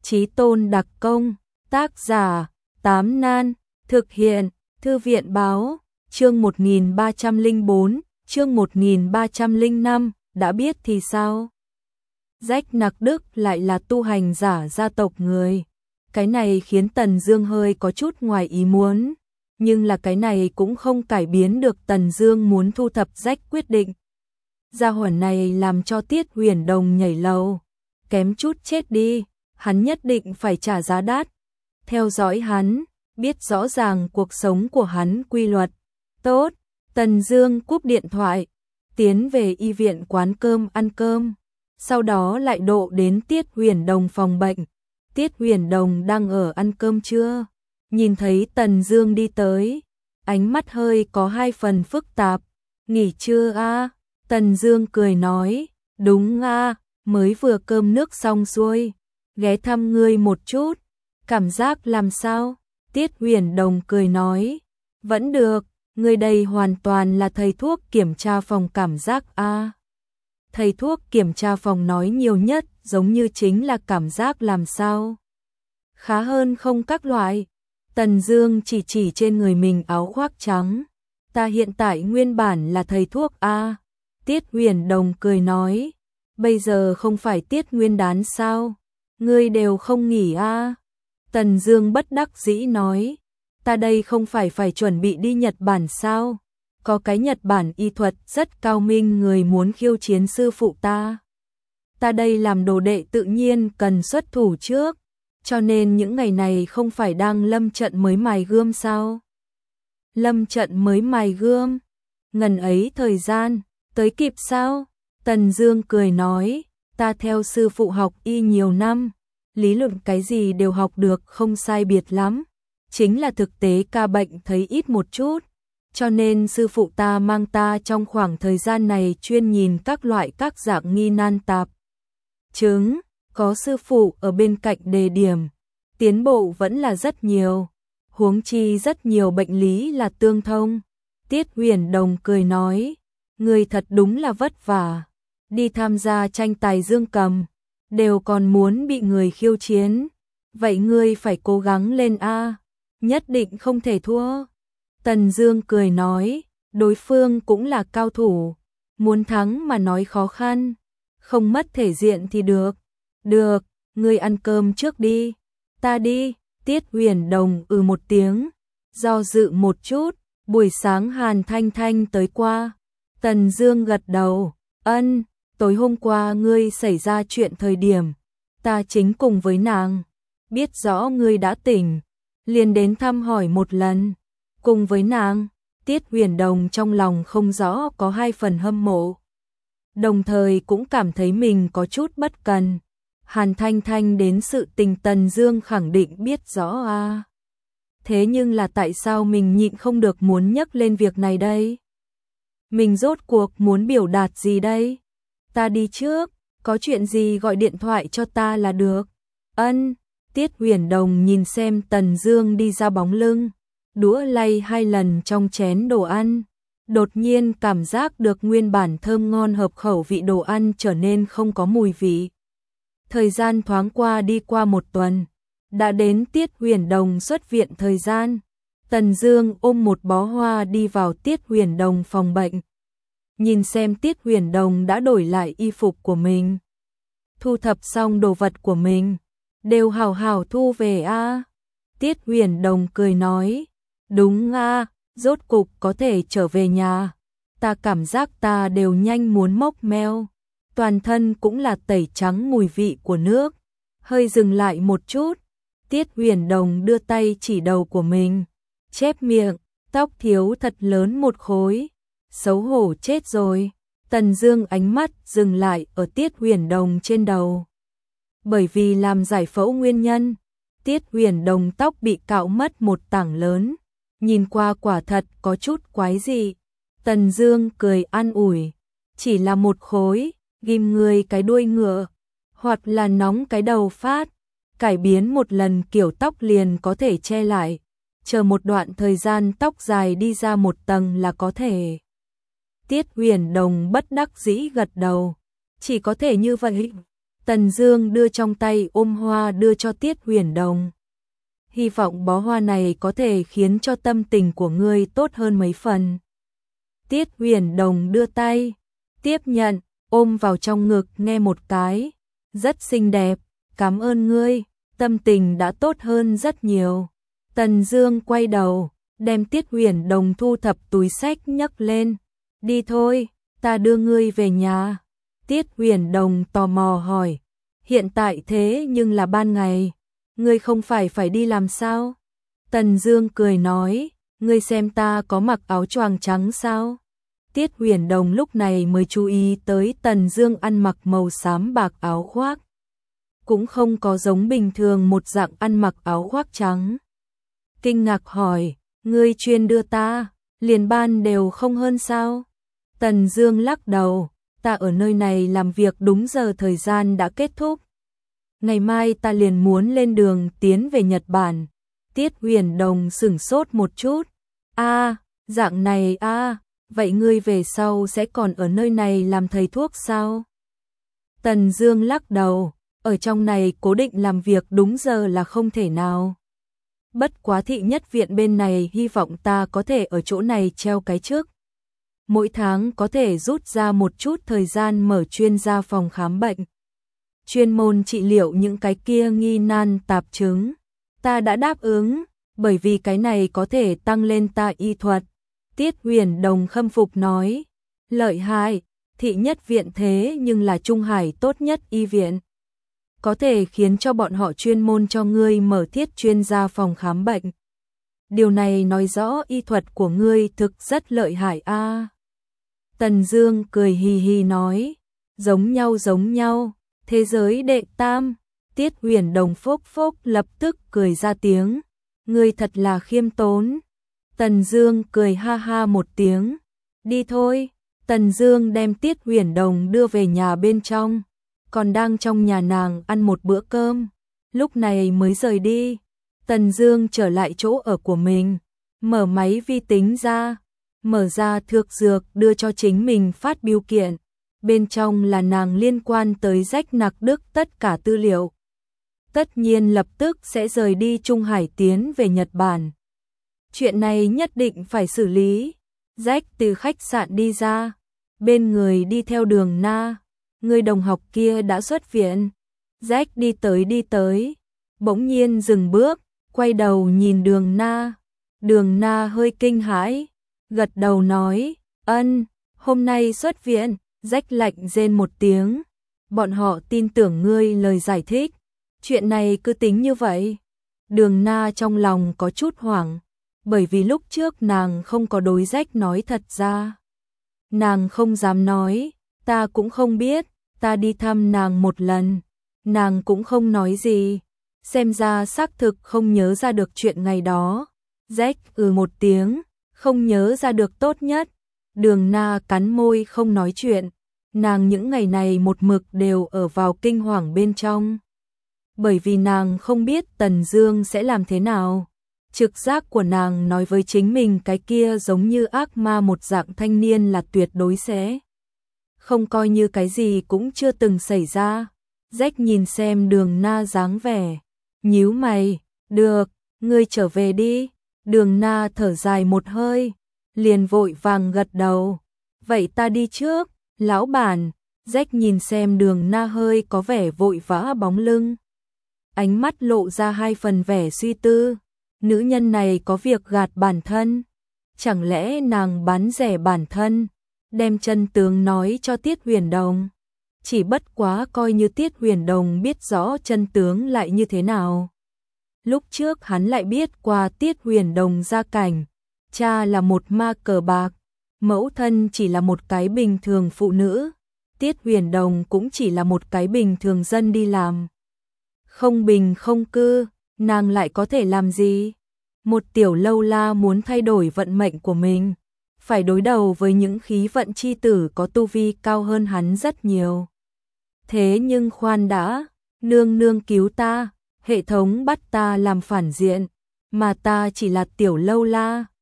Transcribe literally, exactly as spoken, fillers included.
Chí tôn đặc công, tác giả, Tám Nan, thực hiện, Thư viện báo, chương một nghìn ba trăm lẻ bốn, chương một nghìn ba trăm lẻ năm, đã biết thì sao? Rách Nặc Đức lại là tu hành giả gia tộc người. Cái này khiến Tần Dương hơi có chút ngoài ý muốn, nhưng là cái này cũng không cải biến được Tần Dương muốn thu thập rách quyết định. Gia hỏa này làm cho Tiết Huyền Đồng nhảy lầu, kém chút chết đi, hắn nhất định phải trả giá đắt. Theo dõi hắn, biết rõ ràng cuộc sống của hắn quy luật. Tốt, Tần Dương cúp điện thoại, tiến về y viện quán cơm ăn cơm, sau đó lại độ đến Tiết Huyền Đồng phòng bệnh. Tiết Huyền Đồng đang ở ăn cơm trưa, nhìn thấy Tần Dương đi tới, ánh mắt hơi có hai phần phức tạp. Nghỉ trưa a? À? Tần Dương cười nói, đúng a, à, mới vừa cơm nước xong xuôi, ghé thăm ngươi một chút. Cảm giác làm sao? Tiết Huyền Đồng cười nói, vẫn được, ngươi đây hoàn toàn là thầy thuốc kiểm tra phòng cảm giác a. À. Thầy thuốc kiểm tra phòng nói nhiều nhất giống như chính là cảm giác làm sao? Khá hơn không các loại. Tần Dương chỉ chỉ trên người mình áo khoác trắng. Ta hiện tại nguyên bản là thầy thuốc a. À. Tiết Huyền Đồng cười nói, bây giờ không phải Tiết Nguyên Đán sao? Ngươi đều không nghỉ a. À. Tần Dương bất đắc dĩ nói, ta đây không phải phải chuẩn bị đi Nhật Bản sao? Có cái Nhật Bản y thuật rất cao minh người muốn khiêu chiến sư phụ ta. Ta đây làm đồ đệ tự nhiên cần xuất thủ trước, cho nên những ngày này không phải đang lâm trận mới mài gươm sao? Lâm trận mới mài gươm? Ngần ấy thời gian, tới kịp sao? Tần Dương cười nói, ta theo sư phụ học y nhiều năm, lý luận cái gì đều học được không sai biệt lắm, chính là thực tế ca bệnh thấy ít một chút. Cho nên sư phụ ta mang ta trong khoảng thời gian này chuyên nhìn các loại các dạng nghi nan tạp chứng, có sư phụ ở bên cạnh đề điểm, tiến bộ vẫn là rất nhiều, huống chi rất nhiều bệnh lý là tương thông. Tiết Huyền Đồng cười nói, người thật đúng là vất vả, đi tham gia tranh tài dương cầm, đều còn muốn bị người khiêu chiến, vậy ngươi phải cố gắng lên a, nhất định không thể thua. Tần Dương cười nói, đối phương cũng là cao thủ, muốn thắng mà nói khó khăn, không mất thể diện thì được. Được, ngươi ăn cơm trước đi, ta đi. Tiết Huyền Đồng ừ một tiếng, do dự một chút, buổi sáng Hàn Thanh Thanh tới qua. Tần Dương gật đầu, ân, tối hôm qua ngươi xảy ra chuyện thời điểm, ta chính cùng với nàng, biết rõ ngươi đã tỉnh, liền đến thăm hỏi một lần. Cùng với nàng, Tiết Huyền Đồng trong lòng không rõ có hai phần hâm mộ, đồng thời cũng cảm thấy mình có chút bất cần. Hàn Thanh Thanh đến sự tình Tần Dương khẳng định biết rõ a. À. Thế nhưng là tại sao mình nhịn không được muốn nhắc lên việc này đây? Mình rốt cuộc muốn biểu đạt gì đây? Ta đi trước, có chuyện gì gọi điện thoại cho ta là được. Ân. Tiết Huyền Đồng nhìn xem Tần Dương đi ra bóng lưng, đũa lay hai lần trong chén đồ ăn, đột nhiên cảm giác được nguyên bản thơm ngon hợp khẩu vị đồ ăn trở nên không có mùi vị. Thời gian thoáng qua đi qua một tuần, đã đến Tiết Huyền Đồng xuất viện thời gian. Tần Dương ôm một bó hoa đi vào Tiết Huyền Đồng phòng bệnh. Nhìn xem Tiết Huyền Đồng đã đổi lại y phục của mình, thu thập xong đồ vật của mình, đều hảo hảo thu về a. À. Tiết Huyền Đồng cười nói, đúng a, à, rốt cục có thể trở về nhà. Ta cảm giác ta đều nhanh muốn mốc meo, toàn thân cũng là tẩy trắng mùi vị của nước. Hơi dừng lại một chút, Tiết Huyền Đồng đưa tay chỉ đầu của mình, chép miệng, tóc thiếu thật lớn một khối, xấu hổ chết rồi. Tần Dương ánh mắt dừng lại ở Tiết Huyền Đồng trên đầu. Bởi vì làm giải phẫu nguyên nhân, Tiết Huyền Đồng tóc bị cạo mất một tảng lớn, nhìn qua quả thật có chút quái dị. Tần Dương cười an ủi, chỉ là một khối, ghim người cái đuôi ngựa, hoặc là nóng cái đầu phát, cải biến một lần kiểu tóc liền có thể che lại, chờ một đoạn thời gian tóc dài đi ra một tầng là có thể. Tiết Huyền Đồng bất đắc dĩ gật đầu, chỉ có thể như vậy. Tần Dương đưa trong tay ôm hoa đưa cho Tiết Huyền Đồng. Hy vọng bó hoa này có thể khiến cho tâm tình của ngươi tốt hơn mấy phần. Tiết Huyền Đồng đưa tay, tiếp nhận, ôm vào trong ngực nghe một cái. Rất xinh đẹp, cảm ơn ngươi, tâm tình đã tốt hơn rất nhiều. Tần Dương quay đầu, đem Tiết Huyền Đồng thu thập túi xách nhấc lên. Đi thôi, ta đưa ngươi về nhà. Tiết Huyền Đồng tò mò hỏi, hiện tại thế nhưng là ban ngày, ngươi không phải phải đi làm sao? Tần Dương cười nói, ngươi xem ta có mặc áo choàng trắng sao? Tiết Huyền Đồng lúc này mới chú ý tới Tần Dương ăn mặc màu xám bạc áo khoác. Cũng không có giống bình thường một dạng ăn mặc áo khoác trắng. Kinh ngạc hỏi, ngươi chuyên đưa ta, liền ban đều không hơn sao? Tần Dương lắc đầu, ta ở nơi này làm việc đúng giờ thời gian đã kết thúc. Ngày mai ta liền muốn lên đường tiến về Nhật Bản. Tiết Huyền Đồng sửng sốt một chút. A, dạng này a, à, vậy ngươi về sau sẽ còn ở nơi này làm thầy thuốc sao? Tần Dương lắc đầu, ở trong này cố định làm việc đúng giờ là không thể nào. Bất quá thị nhất viện bên này hy vọng ta có thể ở chỗ này treo cái chức. Mỗi tháng có thể rút ra một chút thời gian mở chuyên gia phòng khám bệnh. Chuyên môn trị liệu những cái kia nghi nan tạp chứng. Ta đã đáp ứng, bởi vì cái này có thể tăng lên ta y thuật. Tiết Huyền Đồng khâm phục nói, lợi hại, thị nhất viện thế nhưng là Trung Hải tốt nhất y viện. Có thể khiến cho bọn họ chuyên môn cho ngươi mở thiết chuyên gia phòng khám bệnh. Điều này nói rõ y thuật của ngươi thực rất lợi hại a. À. Tần Dương cười hì hì nói, giống nhau giống nhau, thế giới đệ tam. Tiết Huyền Đồng phốc phốc lập tức cười ra tiếng, ngươi thật là khiêm tốn. Tần Dương cười ha ha một tiếng, đi thôi. Tần Dương đem Tiết Huyền Đồng đưa về nhà bên trong, còn đang trong nhà nàng ăn một bữa cơm, lúc này mới rời đi. Tần Dương trở lại chỗ ở của mình, mở máy vi tính ra, mở ra thược dược đưa cho chính mình phát bưu kiện, bên trong là nàng liên quan tới Rách Nặc Đức tất cả tư liệu. Tất nhiên lập tức sẽ rời đi Trung Hải tiến về Nhật Bản. Chuyện này nhất định phải xử lý. Rách từ khách sạn đi ra, bên người đi theo Đường Na, người đồng học kia đã xuất viện. Rách đi tới đi tới, bỗng nhiên dừng bước, quay đầu nhìn Đường Na. Đường Na hơi kinh hãi, gật đầu nói, ân, hôm nay xuất viện. Rách lạnh rên một tiếng, bọn họ tin tưởng ngươi lời giải thích, chuyện này cứ tính như vậy. Đường Na trong lòng có chút hoảng, bởi vì lúc trước nàng không có đối Rách nói thật ra. Nàng không dám nói, ta cũng không biết, ta đi thăm nàng một lần, nàng cũng không nói gì, xem ra xác thực không nhớ ra được chuyện ngày đó. Rách ừ một tiếng, không nhớ ra được tốt nhất. Đường Na cắn môi không nói chuyện, nàng những ngày này một mực đều ở vào kinh hoàng bên trong. Bởi vì nàng không biết Tần Dương sẽ làm thế nào. Trực giác của nàng nói với chính mình cái kia giống như ác ma một dạng thanh niên là tuyệt đối sẽ không coi như cái gì cũng chưa từng xảy ra. Rách nhìn xem Đường Na dáng vẻ, nhíu mày, được, ngươi trở về đi. Đường Na thở dài một hơi, liền vội vàng gật đầu, vậy ta đi trước, lão bản. Rách nhìn xem Đường Na hơi có vẻ vội vã bóng lưng, ánh mắt lộ ra hai phần vẻ suy tư. Nữ nhân này có việc gạt bản thân, chẳng lẽ nàng bán rẻ bản thân, đem chân tướng nói cho Tiết Huyền Đồng. Chỉ bất quá coi như Tiết Huyền Đồng biết rõ chân tướng lại như thế nào. Lúc trước hắn lại biết qua Tiết Huyền Đồng gia cảnh, cha là một ma cờ bạc, mẫu thân chỉ là một cái bình thường phụ nữ, Tiết Huyền Đồng cũng chỉ là một cái bình thường dân đi làm. Không bình không cư, nàng lại có thể làm gì? Một tiểu lâu la muốn thay đổi vận mệnh của mình, phải đối đầu với những khí vận chi tử có tu vi cao hơn hắn rất nhiều. Thế nhưng khoan đã, nương nương cứu ta, hệ thống bắt ta làm phản diện, mà ta chỉ là tiểu lâu la,